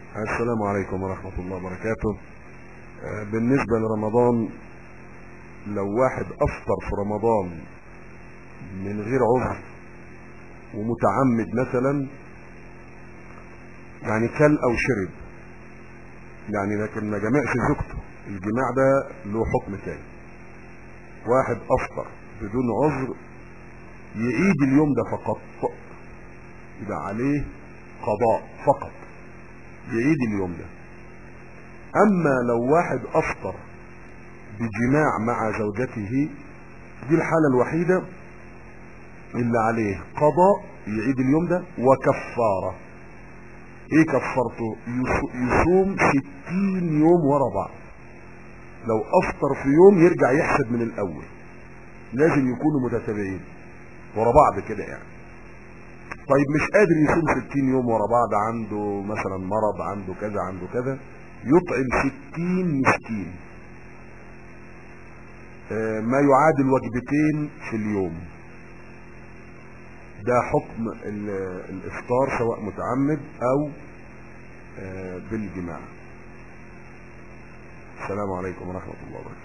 السلام عليكم ورحمة الله وبركاته. بالنسبة لرمضان، لو واحد أفطر في رمضان من غير عذر ومتعمد مثلا، يعني كل أو شرب يعني، لكن ما جمعش زوجته، الجماع ده له حكم تاني. واحد أفطر بدون عذر يعيد اليوم ده فقط، يبقى عليه قضاء فقط، يعيد اليوم ده. اما لو واحد افطر بجماع مع زوجته، دي الحالة الوحيدة اللي عليه قضاء، يعيد اليوم ده وكفارة. ايه كفارته؟ يصوم 60 يوم ورا بعض. لو افطر في يوم يرجع يحسب من الاول، لازم يكونوا متتابعين ورا بعض كده يعني. طيب مش قادر يصوم 60 يوم ورا بعض، عنده مثلا مرض، عنده كذا عنده كذا، يطعم 60 مسكين، ما يعادل وجبتين في اليوم. ده حكم الافطار سواء متعمد او بالجماع. السلام عليكم ورحمة الله وبركاته.